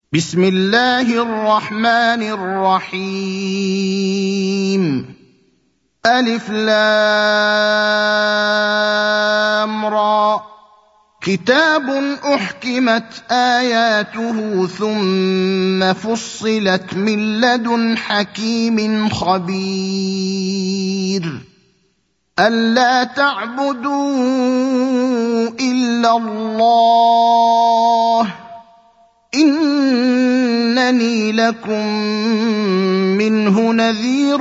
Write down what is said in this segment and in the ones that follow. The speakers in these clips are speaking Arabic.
بسم الله الرحمن الرحيم. ألف لام را. كتاب أحكمت آياته ثم فصلت من لدن حكيم خبير. ألا تعبدوا إلا الله إنني لكم منه نذير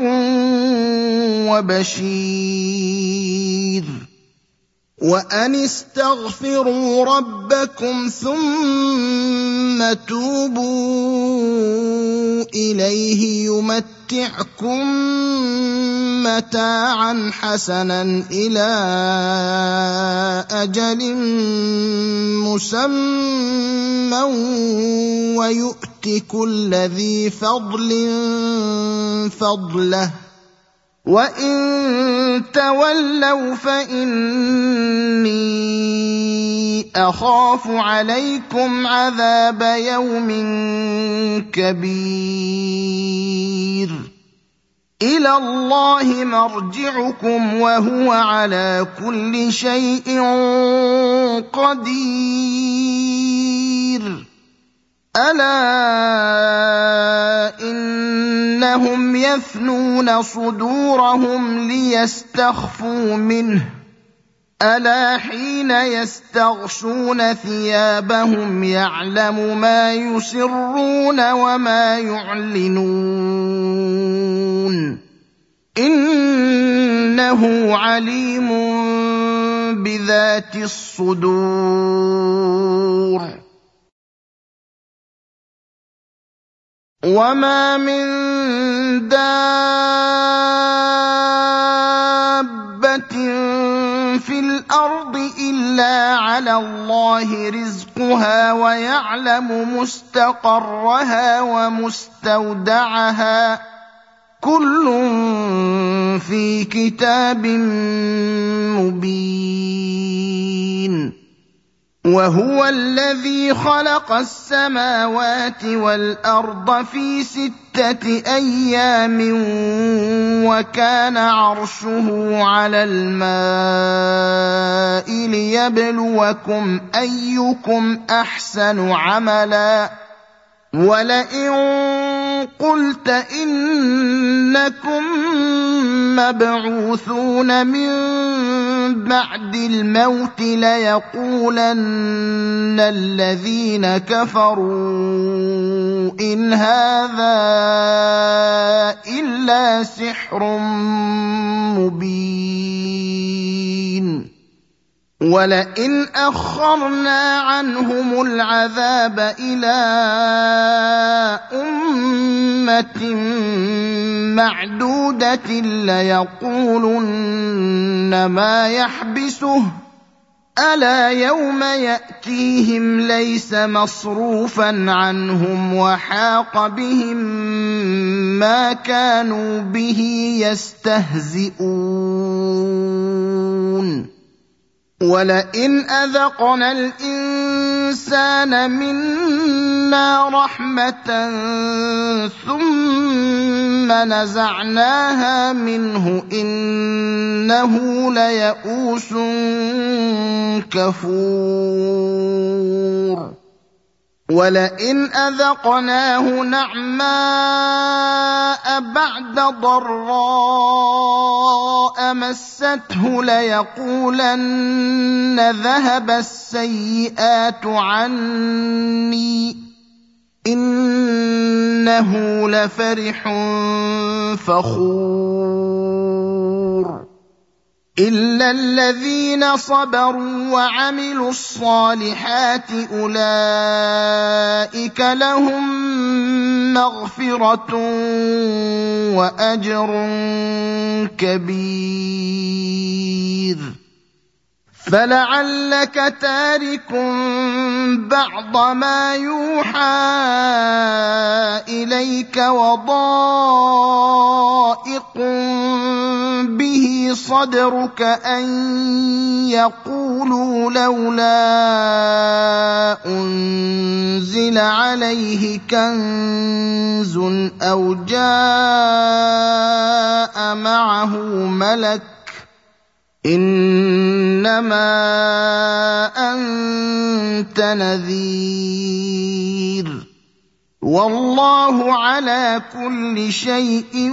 وبشير. وأن استغفروا ربكم ثم توبوا إليه يمتعكم متاعا حسنا إلى أجل مسمى ويؤت كل ذي فضل فضله وإن تولوا فإني أخاف عليكم عذاب يوم كبير. إلى الله مرجعكم وهو على كل شيء قدير. ألا إنهم يثنون صدورهم ليستخفوا منه ألا حين يستغشون ثيابهم يعلم ما يسرون وما يعلنون إنه عليم بذات الصدور. وما من دابة في الأرض إلا على الله رزقها ويعلم مستقرها ومستودعها كل في كتاب مبين. وهو الذي خلق السماوات والأرض في 6 أيام وكان عرشه على الماء ليبلوكم أيكم أحسن عملا. ولئن قلت إنكم مبعوثون من بعد الموت ليقولن الذين كفروا إن هذا إلا سحر مبين. ولئن أخرنا عنهم العذاب إلى أمة معدودة ليقولن ما يحبسه ألا يوم يأتيهم ليس مصروفا عنهم وحاق بهم ما كانوا به يستهزئون. ولئن أذقنا الإنسان منا رحمة ثم نزعناها منه إنه ليئوس كفور. ولئن أذقناه نعماء بعد ضراء مسته ليقولن ذهب السيئات عني إنه لفرح فخور. إلا الذين صبروا وعملوا الصالحات أولئك لهم مغفرة وأجر كبير. فلعلك تارك بعض ما يوحى إليك وضائق به صدرك أن يقولوا لولا أنزل عليه كنز أو جاء معه ملك إنما أنت نذير والله على كل شيء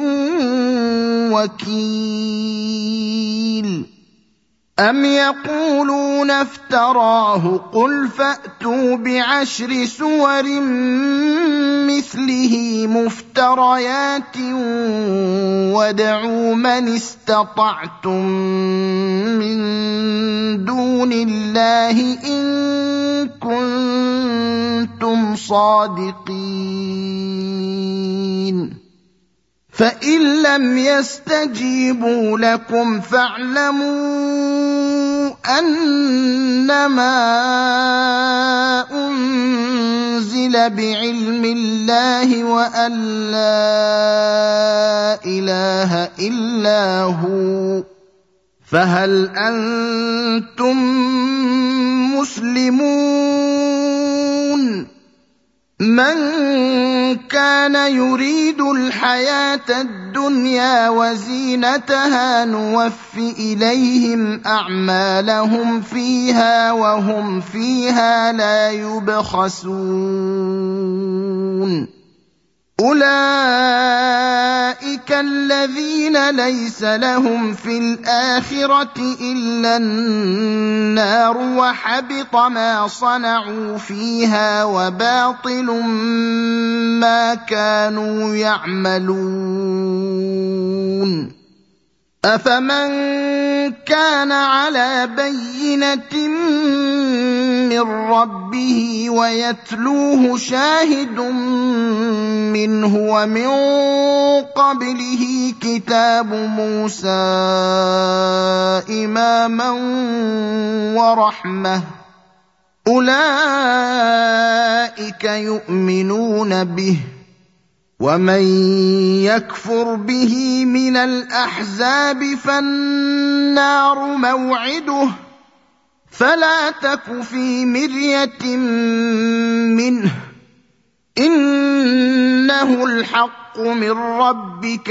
وكيل أم يقولون افتراه قل فأتوا بعشر سور مثله مفتريات وادعوا من استطعتم من دون الله إن كنتم صادقين فإن لم يستجيبوا لكم فاعلموا أنما أنزل بعلم الله وأن لا إله إلا هو فهل أنتم مسلمون من كان يريد الحياة الدنيا وزينتها نوف إليهم أعمالهم فيها وهم فيها لا يبخسون أولئك الذين ليس لهم في الآخرة إلا النار وحبط ما صنعوا فيها وباطل ما كانوا يعملون أفمن كان على بينة من ربه ويتلوه شاهد منه ومن قبله كتاب موسى إماما ورحمة أولئك يؤمنون به ومن يكفر به من الأحزاب فالنار موعده فلا تك في مرية منه إنه الحق من ربك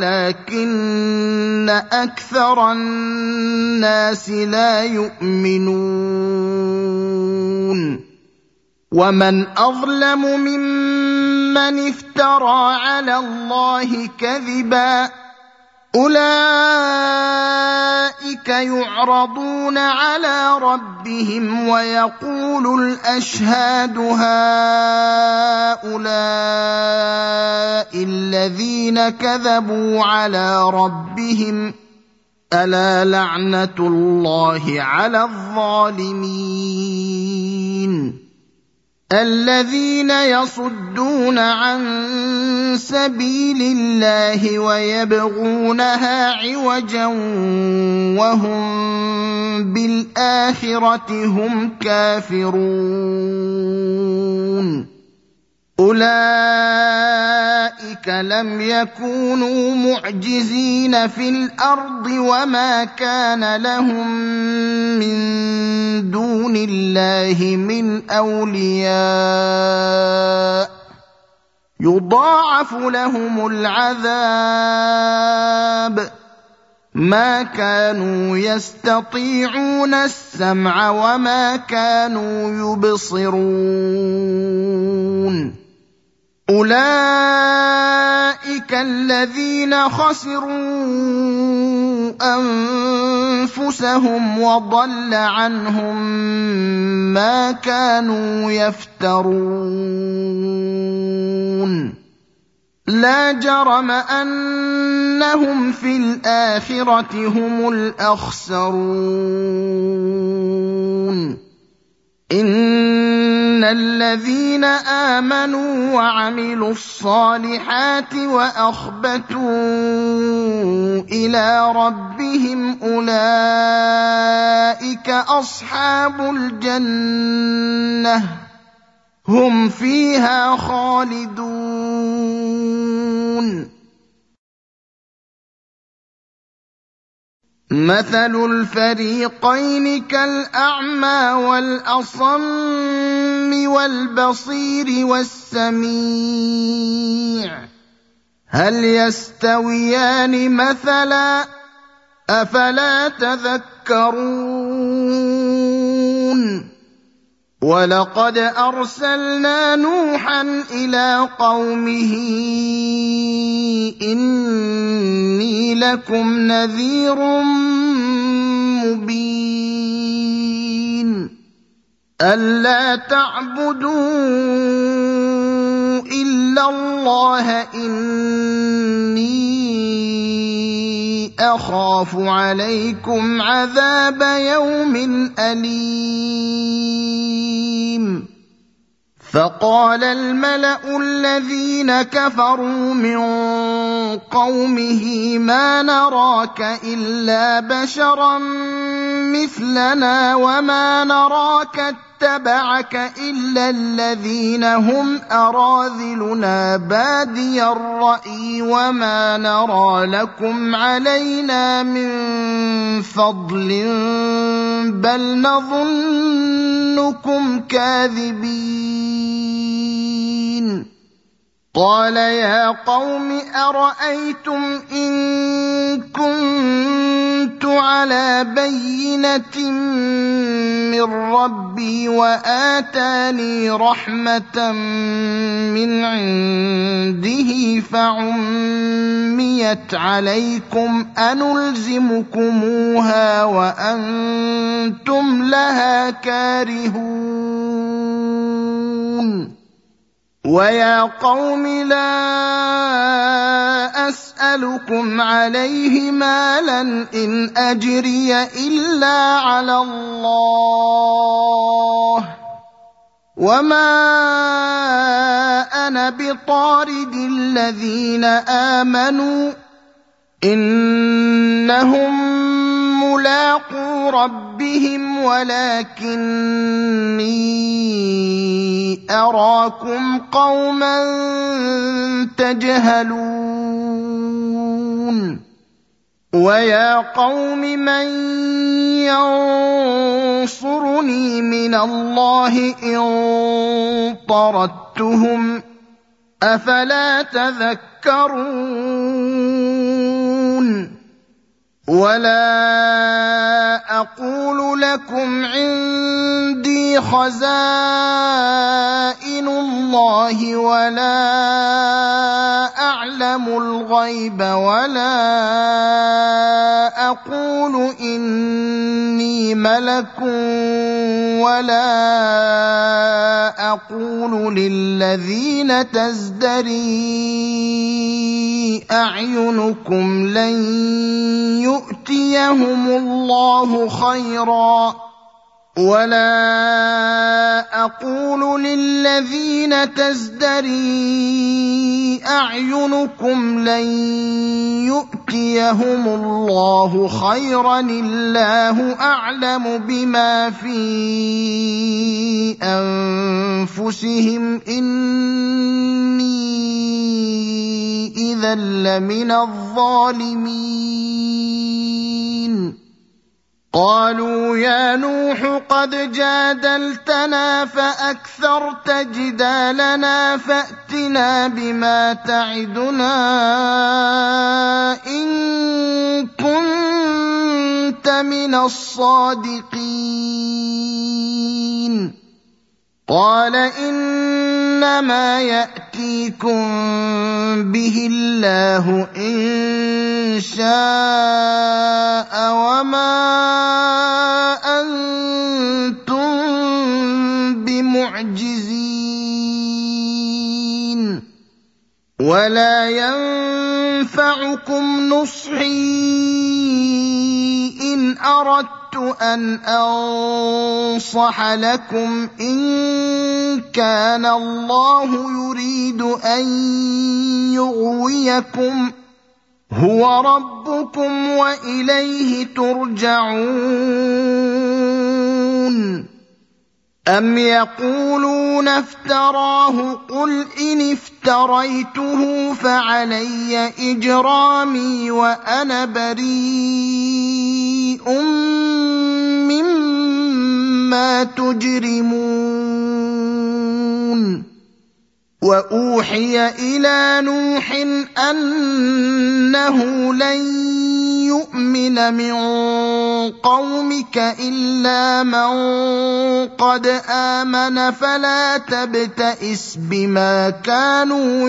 ولكن أكثر الناس لا يؤمنون ومن أظلم ممن افترى على الله كذبا أولئك يعرضون على ربهم ويقول الأشهاد هؤلاء الذين كذبوا على ربهم ألا لعنة الله على الظالمين الذين يصدون عن سبيل الله ويبغونها عوجا وهم بالآخرة هم كافرون أولئك لم يكونوا معجزين في الأرض وما كان لهم من دون الله من أولياء يضاعف لهم العذاب ما كانوا يستطيعون السمع وما كانوا يبصرون أولئك الذين خسروا أنفسهم وضل عنهم ما كانوا يفترون لا جرم أنهم في الآخرة هم الأخسرون إن الذين آمنوا وعملوا الصالحات وأخبتوا إلى ربهم أولئك أصحاب الجنة هم فيها خالدون مثل الفريقين كالأعمى والأصم والبصير والسميع هل يستويان مثلا أفلا تذكرون ولقد أرسلنا نوحا إلى قومه إني لكم نذير مبين ألا تعبدوا إلا الله إني أخاف عليكم عذاب يوم أليم فقال الملأ الذين كفروا من قومه ما نراك إلا بشرا مثلنا وما نراك اتبعك إلا الذين هم أراذلنا بادي الرأي وما نرى لكم علينا من فضل بل نظنكم كاذبين قال يا قوم أرأيتم إن كنت على بينة من ربي وآتاني رحمة من عنده فعميت عليكم أنلزمكموها وأنتم لها كارهون ويا قوم لا أسألكم عليه مالا إن أجري إلا على الله وما أنا بطارد الذين آمنوا إنهم ملاقو ربهم ولكني أراكم قوما تجهلون ويا قوم من ينصرني من الله إن طردتهم أفلا تذكرون ولا أقول لكم عندي خزائن الله ولا أعلم الغيب ولا أقول إني ملك ولا أقول للذين تزدري أعينكم لن يؤتيهم الله خيرا ولا أقول للذين تزدري أعينكم لن يؤتيهم الله خيرا الله أعلم بما في أنفسهم إني إذا لمن الظالمين قالوا يا نوح قد جادلتنا فأكثرت جدالنا فأتنا بما تعدنا إن كنت من الصادقين قال إنما يأتيكم به الله إن شاء وما أنتم بمعجزين ولا ينفعكم نصحي إن أردت أن أنصح لكم إن كان الله يريد أن يغويكم هو ربكم وإليه ترجعون أَمْ يَقُولُونَ افْتَرَاهُ ۖ قُلْ إِنِ افْتَرَيْتُهُ فَعَلَيَّ إِجْرَامِي وَأَنَا بَرِيءٌ مِّمَّا تُجْرِمُونَ وَأُوحِيَ إِلَىٰ نُوحٍ أَنَّهُ لَن يُؤْمِنَ مِن قَوْمِكَ إِلَّا مَن قَدْ آمَنَ فَلَا تَبْتَئِسْ بِمَا كَانُوا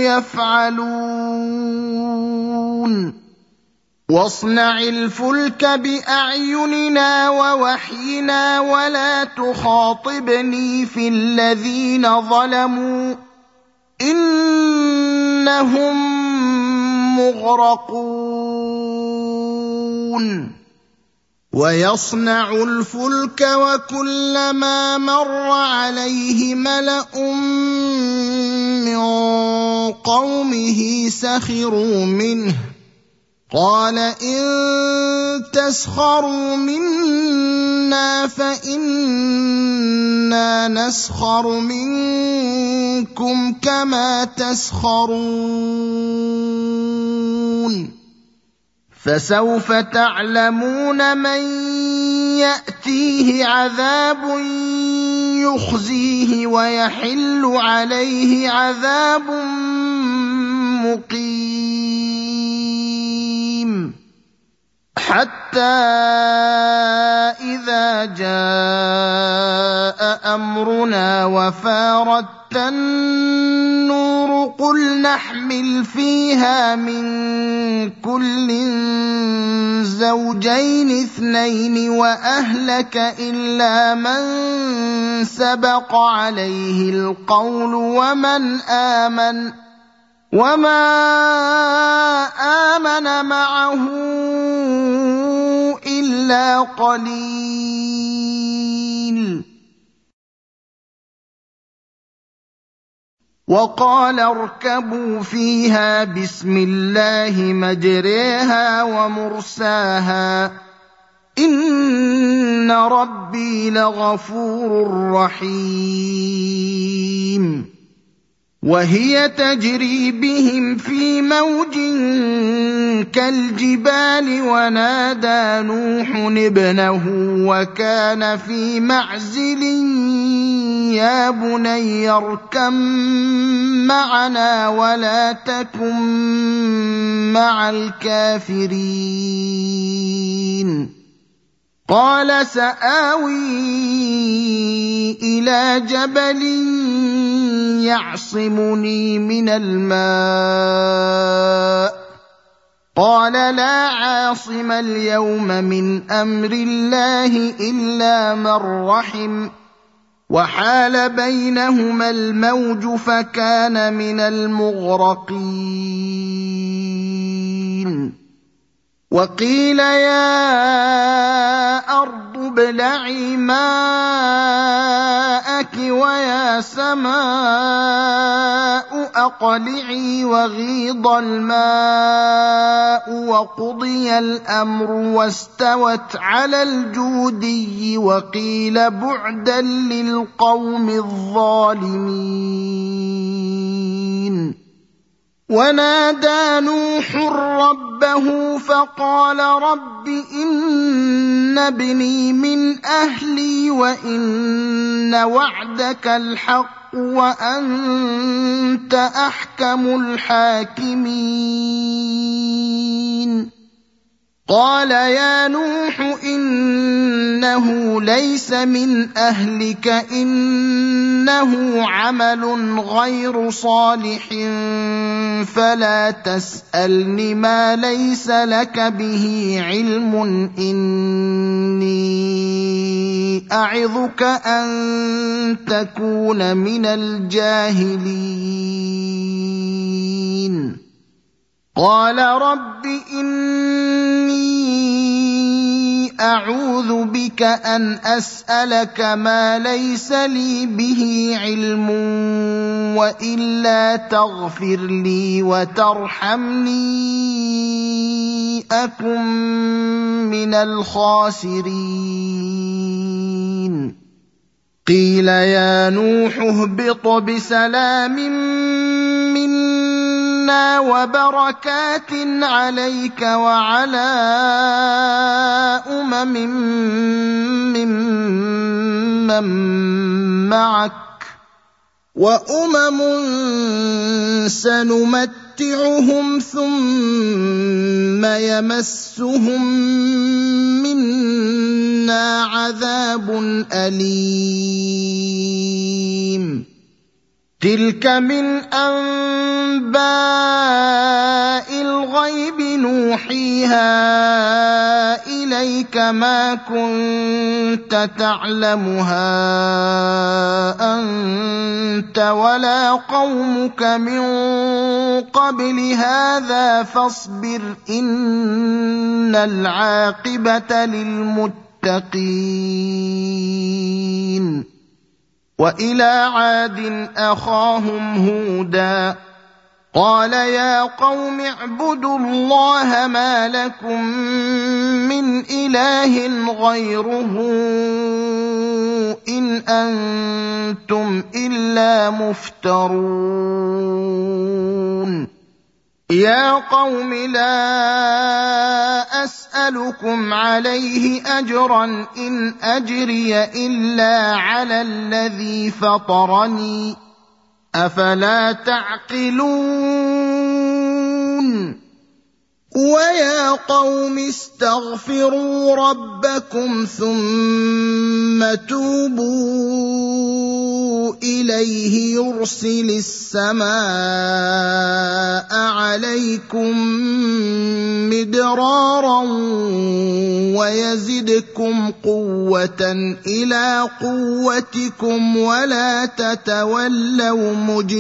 يَفْعَلُونَ وَاصْنَعِ الْفُلْكَ بِأَعْيُنِنَا وَوَحْيِنَا وَلَا تُخَاطِبْنِي فِي الَّذِينَ ظَلَمُوا إِنَّهُم مُّغْرَقُونَ وَيَصْنَعُ الْفُلْكَ وَكُلَّمَا مَرَّ عَلَيْهِ مَلَأٌ مِّن قَوْمِهِ سَخِرُوا مِنْهُ قَالَ إِن تَسْخَرُوا مِنَّا فَإِنَّا نَسْخَرُ مِنكُمْ كَمَا تَسْخَرُونَ فَسَوْفَ تَعْلَمُونَ مَن يَأْتِيهِ عَذَابٌ يُخْزِيهِ وَيَحِلُّ عَلَيْهِ عَذَابٌ مُّقِيمٌ حَتَّى إِذَا جَاءَ أَمْرُنَا وَفَارَتِ النُّورُ قُلْ نَحْمِلُ فِيهَا مِن كُلٍّ زَوْجَيْنِ اثْنَيْنِ وَأَهْلَكَ إِلَّا مَن سَبَقَ عَلَيْهِ الْقَوْلُ وَمَنْ آمَنَ وَمَا آمَنَ مَعَهُ إِلَّا قَلِيلٌ وَقَالَ ارْكَبُوا فِيهَا بِسْمِ اللَّهِ مَجْرَاهَا وَمُرْسَاهَا إِنَّ رَبِّي لَغَفُورٌ رَّحِيمٌ وَهِيَ تَجْرِي بِهِمْ فِي مَوْجٍ كَالْجِبَالِ وَنَادَىٰ نُوحٌ ابْنَهُ وَكَانَ فِي مَعْزِلٍ يَا بُنَيَّ ارْكَب مَّعَنَا وَلَا تَكُن مَّعَ الْكَافِرِينَ قَالَ سَآوِي إِلَىٰ جَبَلٍ يَعْصِمُنِي مِنَ الْمَاءِ قَالَ لَا عَاصِمَ الْيَوْمَ مِنْ أَمْرِ اللَّهِ إِلَّا مَن رَّحِمَ وَحَالَ بَيْنَهُمَا الْمَوْجُ فَكَانَ مِنَ الْمُغْرَقِينَ وَقِيلَ يَا أَرْضُ ابْلَعِي مَاءَكِ وَيَا سَمَاءُ أَقْلِعِي وَغِيضَ الْمَاءُ وَقُضِيَ الْأَمْرُ وَاسْتَوَتْ عَلَى الْجُودِيِّ وَقِيلَ بُعْدًا لِّلْقَوْمِ الظَّالِمِينَ وَنَادَىٰ نُوحٌ رَّبَّهُ فَقَالَ رَبِّ إِنَّ ابْنِي مِنْ أَهْلِي وَإِنَّ وَعْدَكَ الْحَقُّ وَأَنتَ أَحْكَمُ الْحَاكِمِينَ قَالَ يَا نُوحُ إِنَّهُ لَيْسَ مِنْ أَهْلِكَ إِنَّهُ عَمَلٌ غَيْرُ صَالِحٍ فَلَا تَسْأَلْنِ مَا لَيْسَ لَكَ بِهِ عِلْمٌ إِنِّي أَعِظُكَ أَن تَكُونَ مِنَ الْجَاهِلِينَ قَالَ رَبِّ إِنِّي أَعُوذُ بِكَ أَنْ أَسْأَلَكَ مَا لَيْسَ لِي بِهِ عِلْمٌ وَإِلَّا تَغْفِرْ لِي وَتَرْحَمْنِي أَكُن مِّنَ الْخَاسِرِينَ قيل يا نوح اهبط بسلام منا وبركات عليك وعلى ممن معك وأمم سنمتعهم ثم يمسهم منا عذاب أليم تلك من أنباء الغيب نوحيها إليك ما كنت تعلمها أنت ولا قومك من قبل هذا فاصبر إن العاقبة للمتقين وإلى عاد أخاهم هودا قال يا قوم اعبدوا الله ما لكم من إله غيره إن أنتم إلا مفترون يا قوم لا أسألكم عليه أجرا إن أجري إلا على الذي فطرني أفلا تعقلون ويا قوم استغفروا ربكم ثم توبوا إليه يرسل السماء عليكم مدرارا ويزدكم قوة إلى قوتكم ولا تتولوا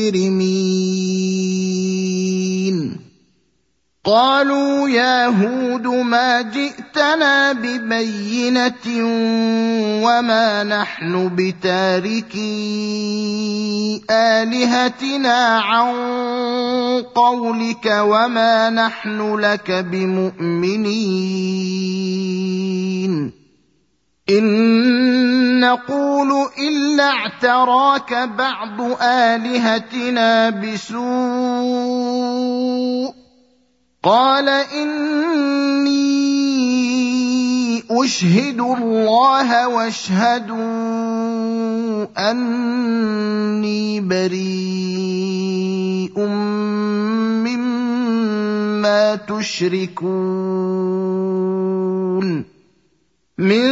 مجرمين قالوا يا هود ما جئتنا ببينة وما نحن بتاركي آلهتنا عن قولك وما نحن لك بمؤمنين إن نقول إلا اعتراك بعض آلهتنا بسوء قال إني أشهد الله واشهدوا أني بريء مما تشركون من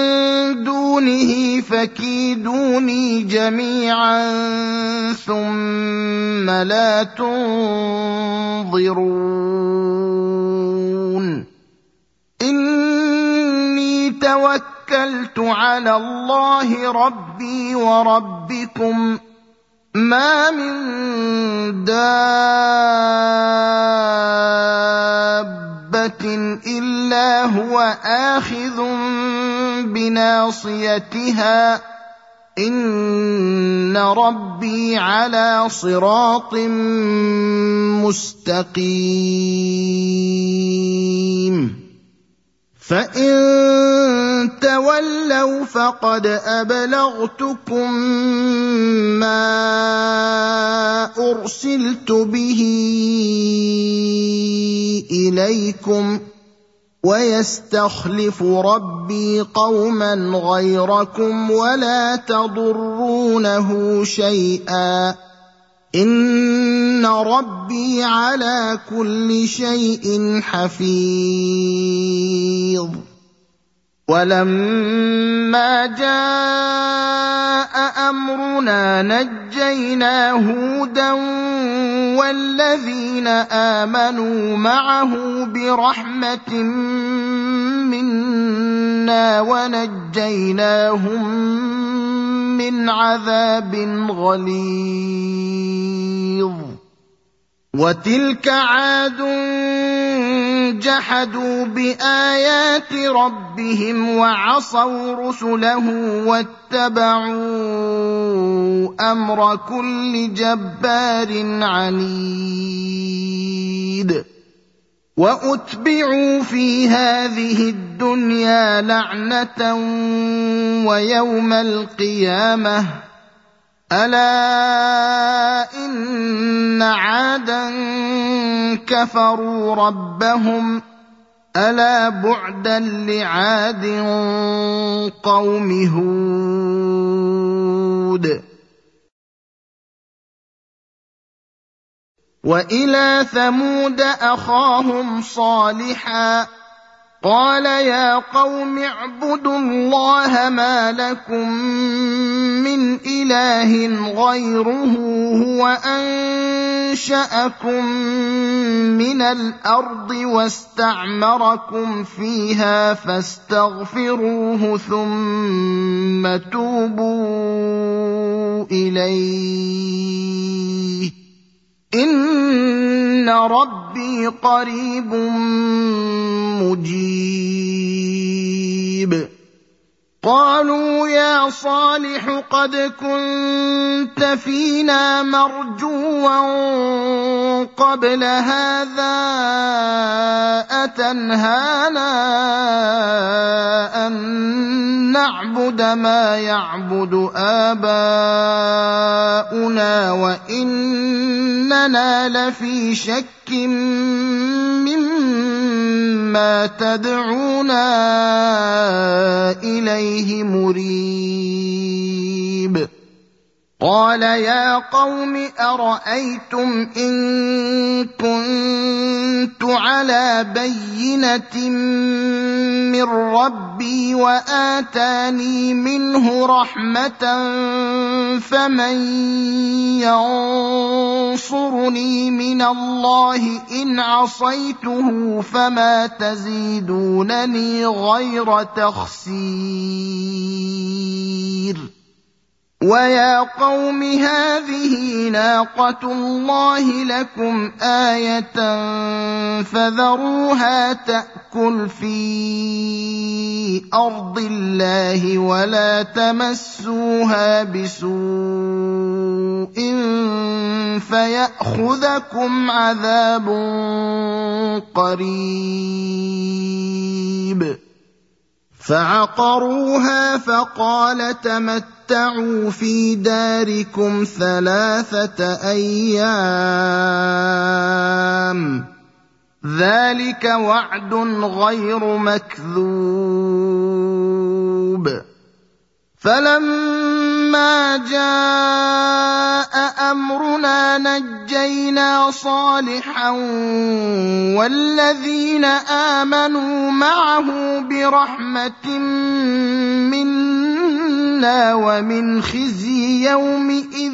دونه فكيدوني جميعا ثم لا تنظرون إني توكلت على الله ربي وربكم ما من دابة إلا هو آخذ بناصيتها إن ربي على صراط مستقيم فإن تولوا فقد أبلغتكم ما أرسلت به إليكم ويستخلف ربي قوما غيركم ولا تضرونه شيئا إن ربي على كل شيء حفيظ ولما جاء أمرنا نجينا هودا والذين آمنوا معه برحمة منا ونجيناهم من عذاب غليظ وتلك عاد جحدوا بآيات ربهم وعصوا رسله واتبعوا أمر كل جبار عنيد وأتبعوا في هذه الدنيا لعنة ويوم القيامة ألا إن عادا كفروا ربهم ألا بعدا لعاد قوم هود وإلى ثمود أخاهم صالحا قال يا قوم اعبدوا الله ما لكم من إله غيره هو أنشأكم من الأرض واستعمركم فيها فاستغفروه ثم توبوا إليه إن ربي قريب مجيب قالوا يا صالح قد كنت فينا مرجوا قبل هذا أتنهانا أن نعبد ما يعبد آباؤنا وإننا لفي شك مما تدعونا إليه مريب قال يا قوم أرأيتم إن كنت على بينة من ربي وآتاني منه رحمة فمن ينصرني من الله إن عصيته فما تزيدونني غير تخسير ويا قوم هذه ناقة الله لكم آية فذروها تأكل في أرض الله ولا تمسوها بسوء فيأخذكم عذاب قريب فعقروها فقال تمتعوا في داركم 3 أيام ذلك وعد غير مكذوب فلما جاء أمرنا نجينا صالحا والذين آمنوا معه برحمة منا ومن خزي يومئذ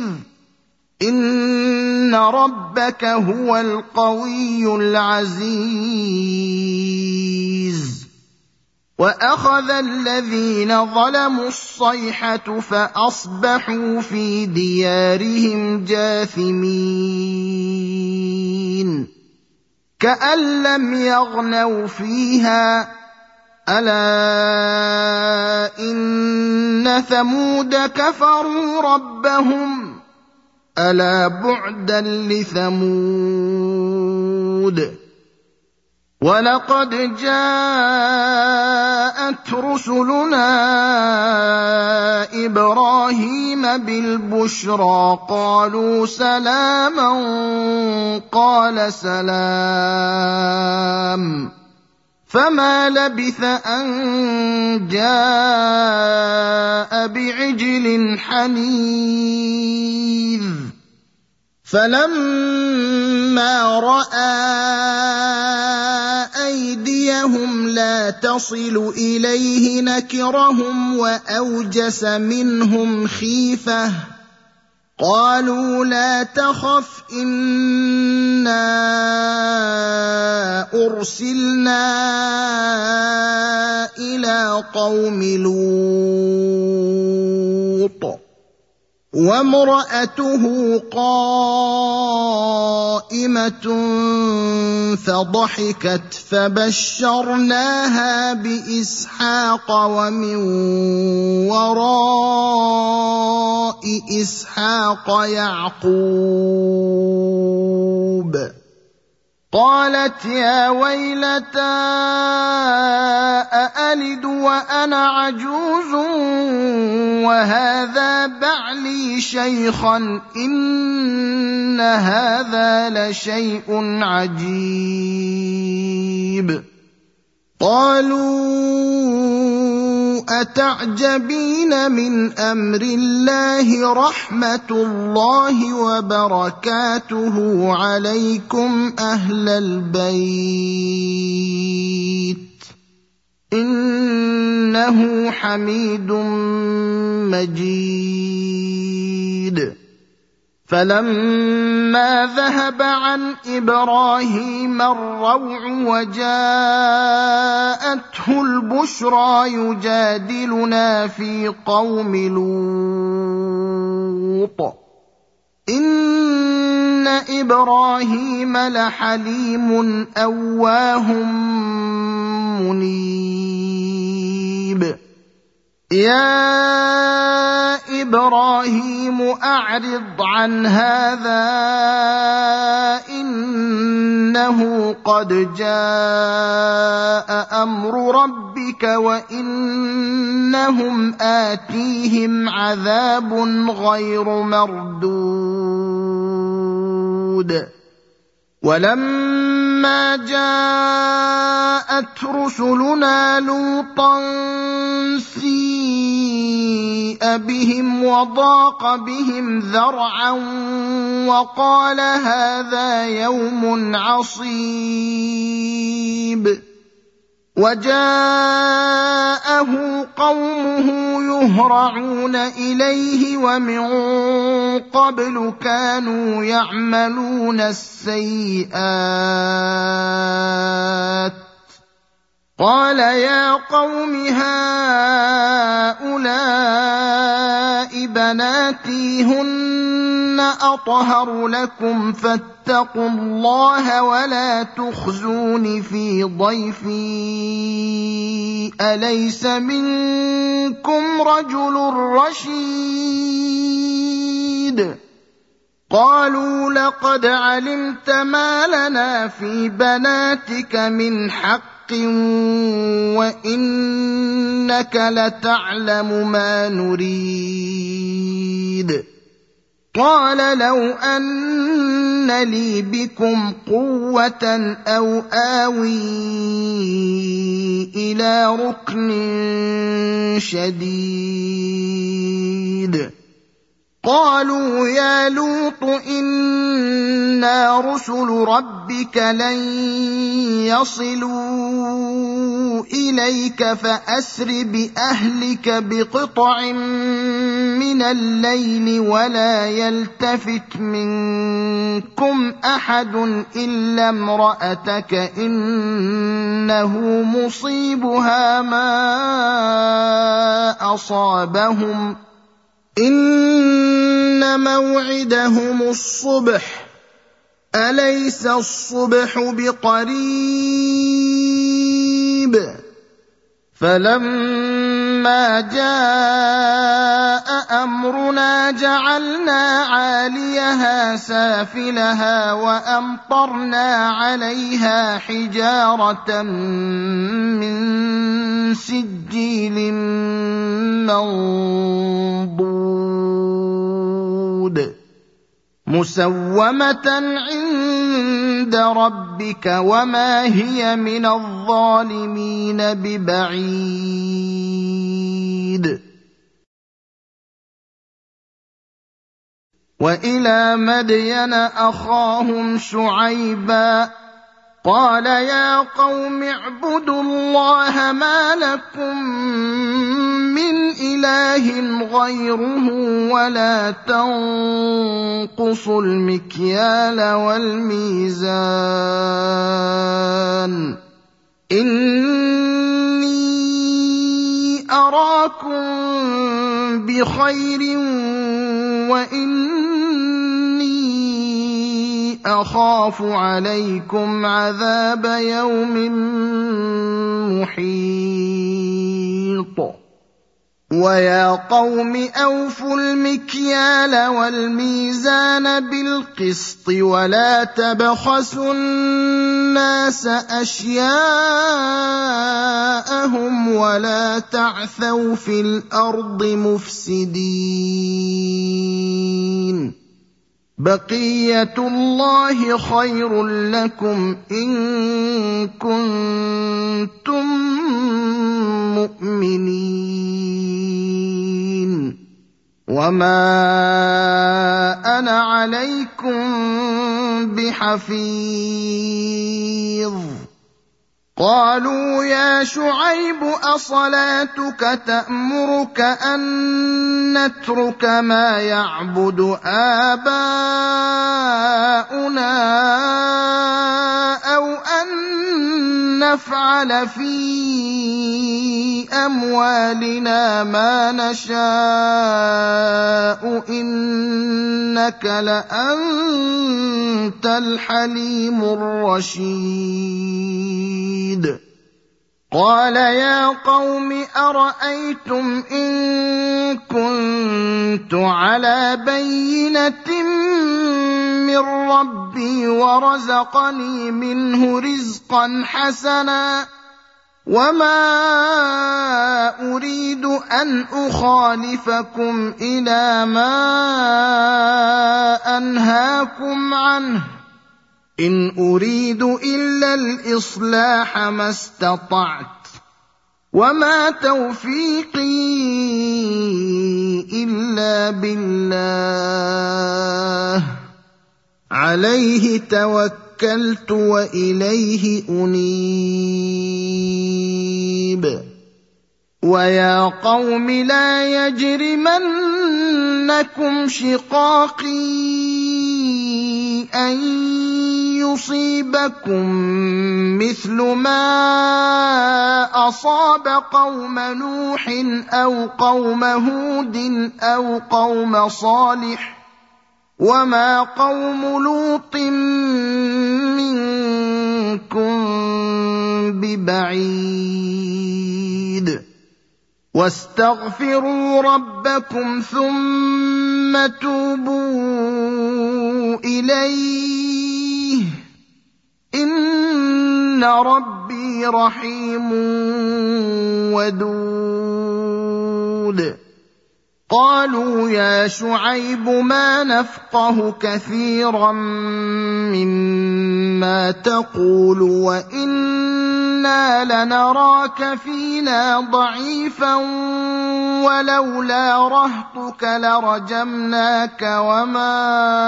إن ربك هو القوي العزيز وأخذ الذين ظلموا الصيحة فأصبحوا في ديارهم جاثمين كأن لم يغنوا فيها ألا إن ثمود كفروا ربهم ألا بعدا لثمود ولقد جاءت رسلنا إبراهيم بالبشرى قالوا سلاما قال سلام فما لبث أن جاء بعجل حنيذ فلما رأى أيديهم لا تصل إليه نكرهم وأوجس منهم خيفة قالوا لا تخف إنا أرسلنا إلى قوم لوط وامرأته قائمة فضحكت فبشرناها بإسحاق ومن وراء إسحاق يعقوب قالت يا ويلتى أألد وأنا عجوز وهذا بعلي شيخا إن هذا لشيء عجيب. قالوا أتعجبين من أمر الله رحمة الله وبركاته عليكم أهل البيت إنه حميد مجيد. فلما ذهب عن إبراهيم الروع وجاءته البشرى يجادلنا في قوم لوط إن إبراهيم لحليم أواه منيب. يا إبراهيم أعرض عن هذا إنه قد جاء أمر ربك وإنهم آتيهم عذاب غير مردود. ولما جاءت رسلنا لوطا سيء بهم وضاق بهم ذرعا وقال هذا يوم عصيب. وجاءه قومه يهرعون إليه ومن قبل كانوا يعملون السيئات. قال يا قوم هؤلاء بناتي هن أطهر لكم فاتقوا الله ولا تخزون في ضيفي أليس منكم رجل رشيد. قالوا لقد علمت ما لنا في بناتك من حق وإنك لتعلم ما نريد. قال لو أن لي بكم قوة أو آوي إلى ركن شديد. قالوا يا لوط إنا رسل ربك لن يصلوا إليك فأسر بأهلك بقطع من الليل ولا يلتفت منكم أحد إلا امرأتك إنه مصيبها ما أصابهم إن موعدهم الصبح أليس الصبح بقريب. فلما جاء أمرنا جعلنا عاليها سافلها وأمطرنا عليها حجارة من سجيل منضود مسومة عند ربك وما هي من الظالمين ببعيد. وإلى مدين أخاهم شعيبا قال يا قوم اعبدوا الله ما لكم من إله غيره ولا تنقصوا المكيال والميزان إني أراكم بخير وإني أخاف عليكم عذاب يوم محيط. وَيَا قَوْمِ أَوْفُوا الْمِكْيَالَ وَالْمِيزَانَ بِالْقِسْطِ وَلَا تَبْخَسُوا النَّاسَ أَشْيَاءَهُمْ وَلَا تَعْثَوْا فِي الْأَرْضِ مُفْسِدِينَ بَقِيَّةُ اللَّهِ خَيْرٌ لَّكُمْ إِن كُنتُم مُّؤْمِنِينَ وَمَا أَنَا عَلَيْكُم بِحَفِيظٍ قَالُوا يَا شُعَيْبُ أَصَلَاتُكَ تَأْمُرُكَ أَن نَّتْرُكَ مَا يَعْبُدُ آبَاؤُنَا أَوْ أَن نَّفْعَلَ فِي أَمْوَالِنَا مَا نَشَاءُ إِنَّكَ لَأَنتَ الْحَلِيمُ الرَّشِيدُ قَالَ يَا قَوْمِ أَرَأَيْتُمْ إِن كُنتُ عَلَىٰ بَيِّنَةٍ مِّن رَّبِّي وَرَزَقَنِي مِنْهُ رِزْقًا حَسَنًا وَمَا أُرِيدُ أَنْ أُخَالِفَكُمْ إِلَىٰ مَا أَنْهَاكُمْ عَنْهُ إِنْ أُرِيدُ إِلَّا الْإِصْلَاحَ مَا اسْتَطَعْتُ وَمَا تَوْفِيقِي إِلَّا بِاللَّهِ عَلَيْهِ تَوَكَّلْتُ وَإِلَيْهِ أُنِيبُ وَيَا قَوْمِ لَا يَجْرِمَنَّكُمْ شِقَاقِي أَن يُصِيبَكُم مِّثْلُ مَا أَصَابَ قَوْمَ نُوحٍ أَوْ قَوْمَ هُودٍ أَوْ قَوْمَ صَالِحٍ وَمَا قَوْمُ لُوطٍ مِّنكُم بِبَعِيدٍ وَاسْتَغْفِرُوا رَبَّكُمْ ثُمَّ تُوبُوا إِلَيْهِ إِنَّ رَبِّي رَحِيمٌ وَدُودٌ قَالُوا يَا شُعَيْبُ مَا نَفْقَهُ كَثِيرًا مِّمَّا تَقُولُ وَإِنَّا لَنَرَاكَ فِينَا ضَعِيفًا وَلَوْلَا رَهْطُكَ لَرَجَمْنَاكَ وَمَا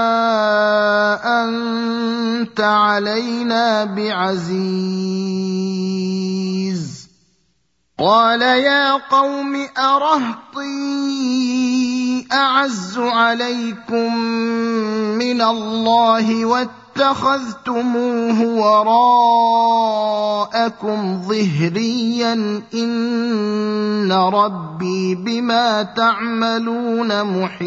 أَنتَ عَلَيْنَا بِعَزِيزٍ قَالَ يَا قَوْمِ أَرَهْطِي أَعَزُّ عَلَيْكُم مِّنَ اللَّهِ وَاتَّخَذْتُمُوهُ وَرَاءَكُمْ ظِهْرِيًّا إِنَّ رَبِّي بِمَا تَعْمَلُونَ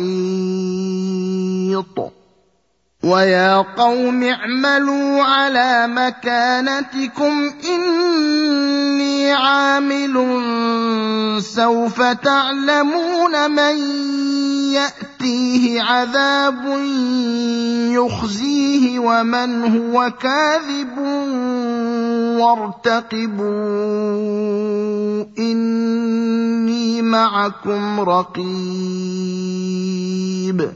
مُحِيطٌ وَيَا قَوْمِ اعْمَلُوا عَلَىٰ مَكَانَتِكُمْ إِنِّي عَامِلٌ سَوْفَ تَعْلَمُونَ مَن يَأْتِيهِ عَذَابٌ يُخْزِيهِ وَمَنْ هُوَ كَاذِبٌ وَارْتَقِبُوا إِنِّي مَعَكُمْ رَقِيبٌ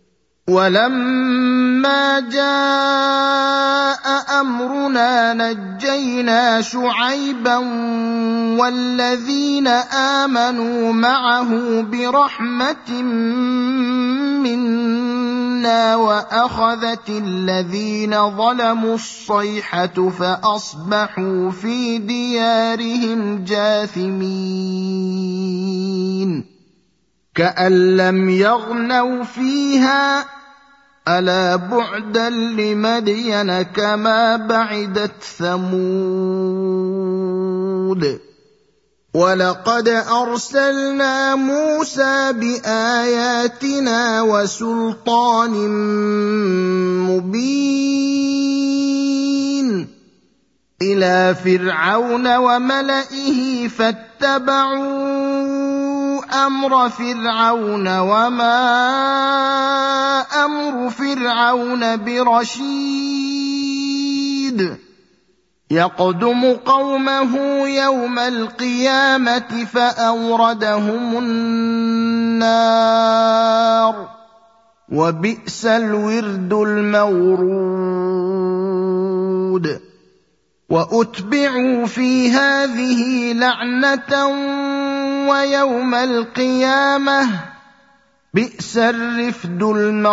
وَلَمَّا جَاءَ أَمْرُنَا نَجَّيْنَا شُعَيْبًا وَالَّذِينَ آمَنُوا مَعَهُ بِرَحْمَةٍ مِّنَّا وَأَخَذَتِ الَّذِينَ ظَلَمُوا الصَّيْحَةُ فَأَصْبَحُوا فِي دِيَارِهِمْ جَاثِمِينَ كَأَن لَّمْ يَغْنَوْا فِيهَا أَلَا بُعْدًا لِّمَدْيَنَ كَمَا بَعِدَتْ ثَمُودُ وَلَقَدْ أَرْسَلْنَا مُوسَىٰ بِآيَاتِنَا وَسُلْطَانٍ مُّبِينٍ إِلَىٰ فِرْعَوْنَ وَمَلَئِهِ فَاتَّبَعُوا أمر فرعون وما أمر فرعون برشيد يقدم قومه يوم القيامة فأوردهم النار وبئس الورد المورود وأتبعوا في هذه لعنة ويوم القيامة بئس الرفد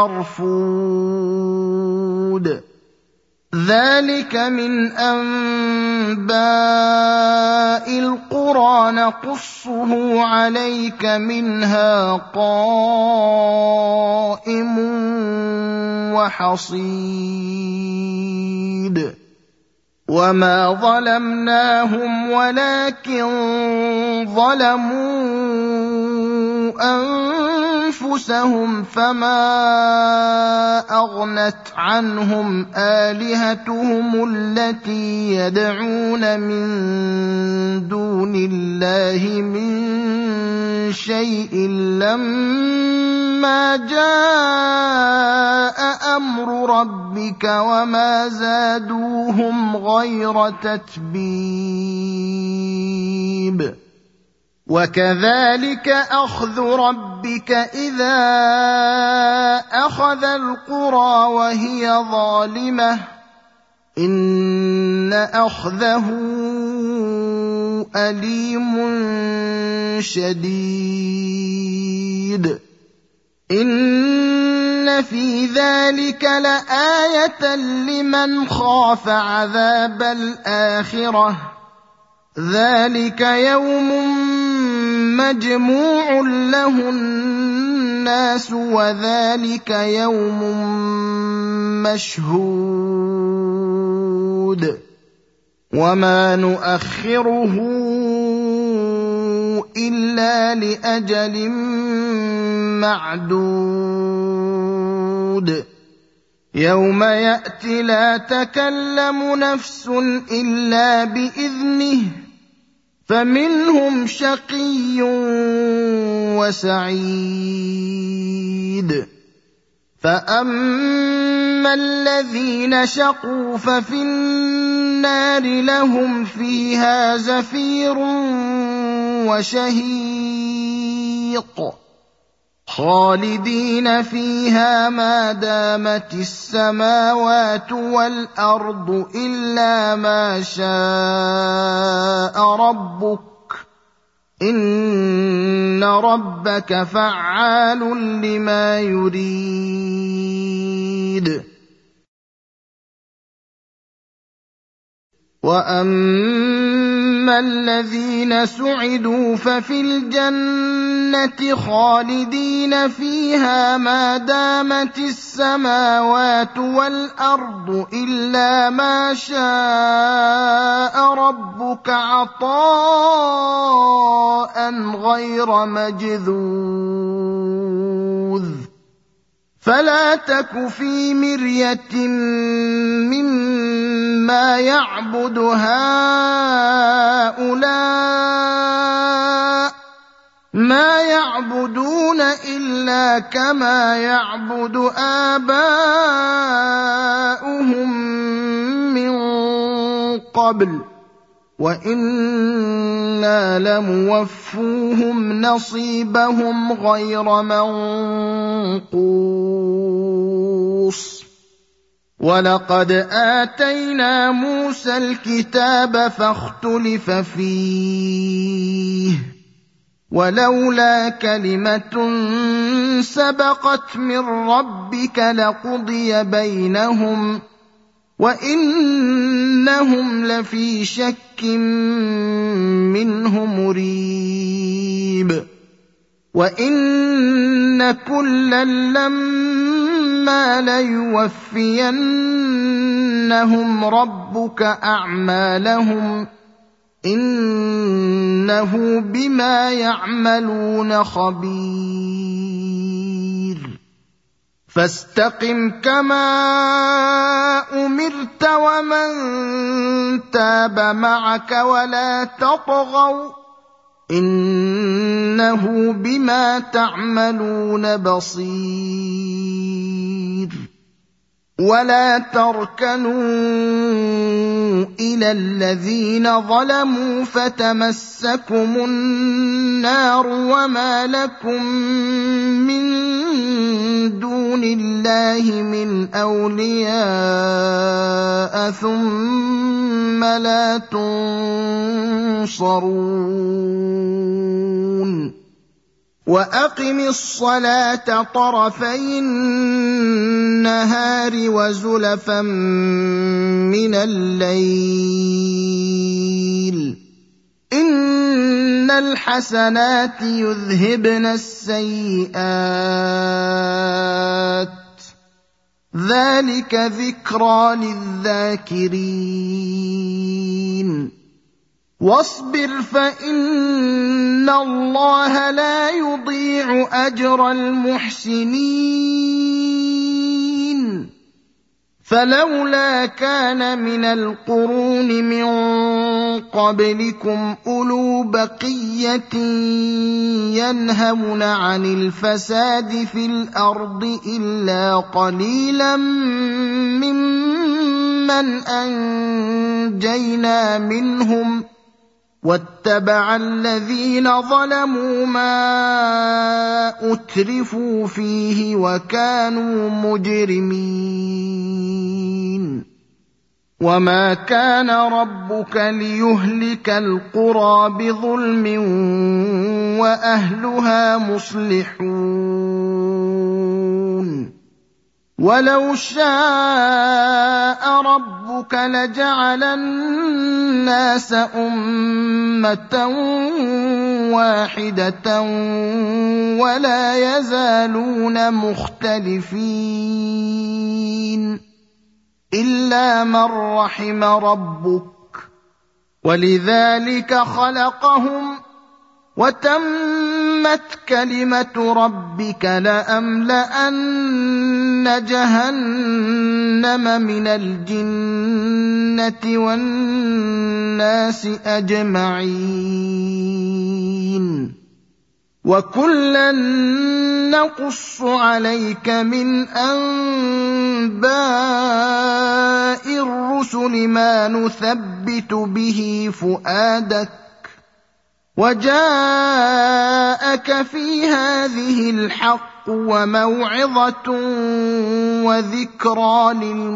المرفود ذلك من أنباء القرى نقصه عليك منها قائم وحصيد وما ظلمناهم ولكن ظلموا أنفسهم فما أغنت عنهم آلهتهم التي يدعون من دون الله من شيء لما جاء أمر ربك وما زادوهم غير تتبيب وكذلك أخذ ربك إذا أخذ القرى وهي ظالمة إن أخذه أليم شديد إن في ذلك لآية لمن خاف عذاب الآخرة ذلك يوم مجموع له الناس وذلك يوم مشهود وما نؤخره إلا لأجل معدود يوم يأتي لا تكلم نفس إلا بإذنه فمنهم شقي وسعيد فأما الذين شقوا ففي النار لهم فيها زفير وشهيق خالدين فيها ما دامت السماوات والأرض إلا ما شاء ربك إن ربك فعال لما يريد وأما الذين سعدوا ففي الجنة خالدين فيها ما دامت السماوات والأرض إلا ما شاء ربك عطاء غير مجذوذ فلا تك في مرية مما يعبد هؤلاء ما يعبدون إلا كما يعبد آباؤهم من قبل وإنا لموفوهم نصيبهم غير منقوص ولقد آتينا موسى الكتاب فاختلف فيه ولولا كلمة سبقت من ربك لقضي بينهم وإنهم لفي شك منه مريب وإن كلا لما ليوفينهم ربك أعمالهم إنه بما يعملون خبير فاستقم كما أمرت ومن تاب معك ولا تطغوا إنه بما تعملون بصير ولا تركنوا إلى الذين ظلموا فتمسكم النار وما لكم من دون الله من أولياء ثم لا تنصرون وأقم الصلاة طرفي النهار وزلفا من الليل إن الحسنات يذهبن السيئات ذلك ذكرى للذاكرين واصبر فإن الله لا يضيع أجر المحسنين فلولا كان من القرون من قبلكم أولو بقية ينهون عن الفساد في الأرض إلا قليلا ممن أنجينا منهم واتبع الذين ظلموا ما أترفوا فيه وكانوا مجرمين وما كان ربك ليهلك القرى بظلم وأهلها مصلحون ولو شاء ربك لجعل الناس أمة واحدة ولا يزالون مختلفين إلا من رحم ربك ولذلك خلقهم وتمت كلمة ربك لأملأن جهنم من الجنة والناس أجمعين وكلا نقص عليك من أنباء الرسل ما نثبت به فؤادك وجاءك في هذه الحق وموعظة وذكرى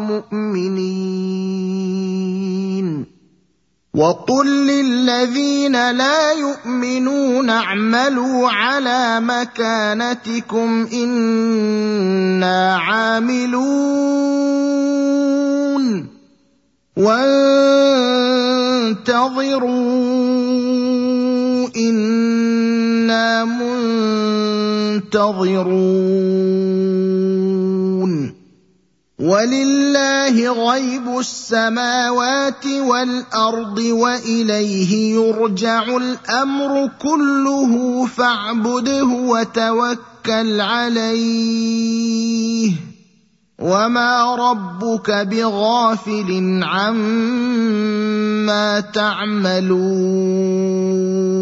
للمؤمنين وقل للذين لا يؤمنون اعملوا على مكانتكم إنا عاملون وانتظروا إنا منتظرون ولله غيب السماوات والأرض وإليه يرجع الأمر كله فاعبده وتوكل عليه وما ربك بغافل عما تعملون